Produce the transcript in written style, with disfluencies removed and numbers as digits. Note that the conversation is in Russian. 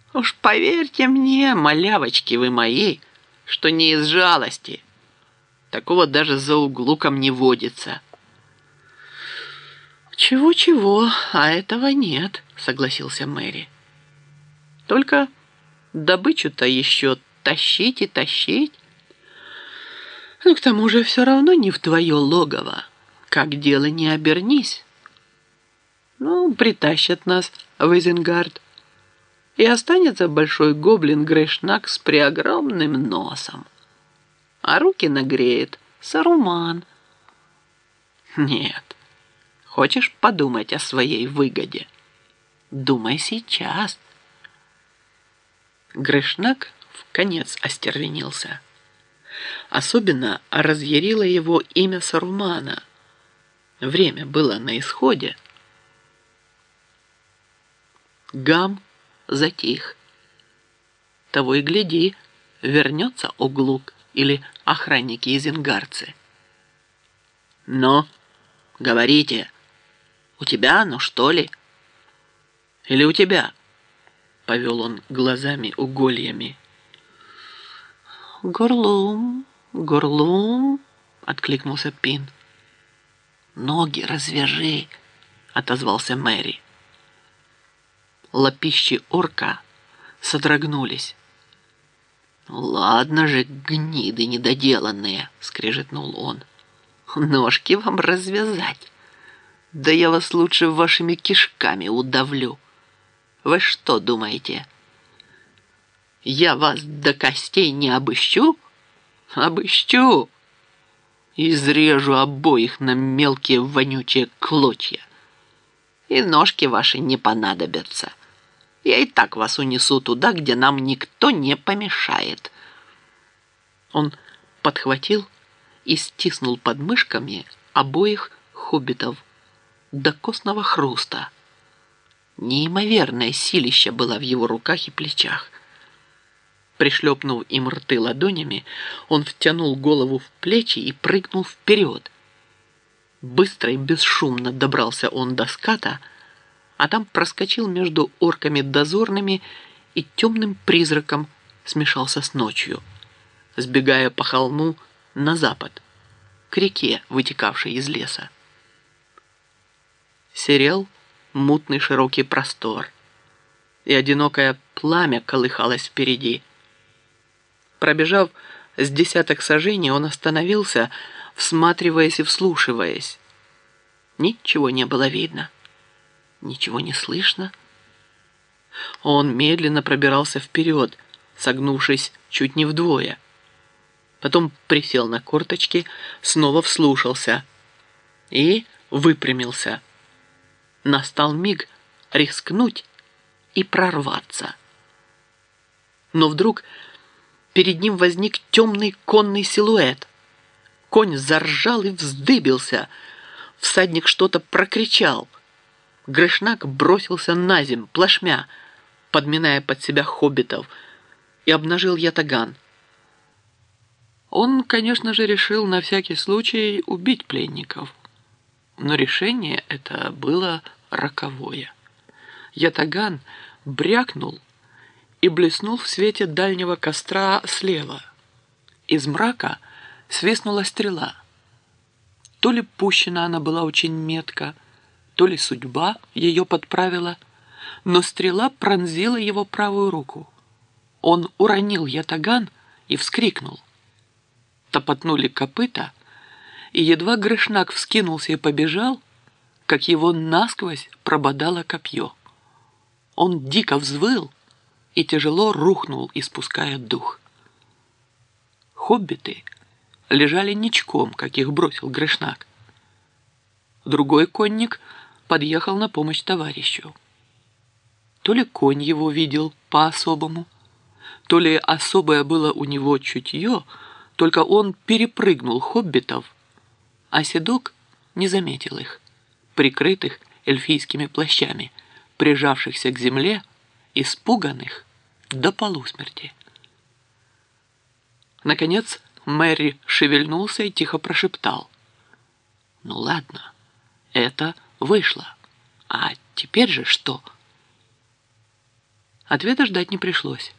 Уж поверьте мне, малявочки вы мои, что не из жалости. Такого даже за углуком не водится. Чего-чего, а этого нет, согласился Мэри. Только добычу-то еще тащить и тащить. Ну, к тому же все равно не в твое логово. Как дело не обернись. Ну, притащат нас в Изенгард. И останется большой гоблин Грэшнак с преогромным носом. А руки нагреет Саруман. Нет. Хочешь подумать о своей выгоде? Думай сейчас. Грэшнак вконец остервенился. Особенно разъярило его имя Сарумана. Время было на исходе. Гам затих. Того и гляди, вернется Оглук или охранники-изенгарцы. «Но, говорите, у тебя оно, что ли? Или у тебя?» Повел он глазами угольями. «Горлум, горлум», — откликнулся Пин. «Ноги развяжи», — отозвался Мэри. Лапищи орка содрогнулись. «Ладно же, гниды недоделанные», — скрежетнул он. «Ножки вам развязать? Да я вас лучше вашими кишками удавлю. Вы что думаете? Я вас до костей не обыщу? Обыщу. Изрежу обоих на мелкие вонючие клочья. И ножки ваши не понадобятся. Я и так вас унесу туда, где нам никто не помешает». Он подхватил и стиснул под мышками обоих хоббитов до костного хруста. Неимоверное силище было в его руках и плечах. Пришлепнув им рты ладонями, он втянул голову в плечи и прыгнул вперед. Быстро и бесшумно добрался он до ската, а там проскочил между орками-дозорными и темным призраком смешался с ночью, сбегая по холму на запад, к реке, вытекавшей из леса. Серел мутный широкий простор, и одинокое пламя колыхалось впереди. Пробежав с десяток саженей, он остановился, всматриваясь и вслушиваясь. Ничего не было видно, ничего не слышно. Он медленно пробирался вперед, согнувшись чуть не вдвое. Потом присел на корточки, снова вслушался и выпрямился. Настал миг рискнуть и прорваться. Но вдруг перед ним возник темный конный силуэт. Конь заржал и вздыбился. Всадник что-то прокричал. Грэшнак бросился наземь, плашмя, подминая под себя хоббитов, и обнажил ятаган. Он, конечно же, решил на всякий случай убить пленников. Но решение это было роковое. Ятаган брякнул и блеснул в свете дальнего костра слева. Из мрака свистнула стрела. То ли пущена она была очень метко, то ли судьба ее подправила, но стрела пронзила его правую руку. Он уронил ятаган и вскрикнул. Топотнули копыта, и едва Грэшнак вскинулся и побежал, как его насквозь прободало копье. Он дико взвыл и тяжело рухнул, испуская дух. Хоббиты лежали ничком, как их бросил Грэшнак. Другой конник подъехал на помощь товарищу. То ли конь его видел по-особому, то ли особое было у него чутье, только он перепрыгнул хоббитов, а седок не заметил их, прикрытых эльфийскими плащами, прижавшихся к земле, испуганных до полусмерти. Наконец Мэри шевельнулся и тихо прошептал: «Ну ладно, это вышло. А теперь же что?» Ответа ждать не пришлось.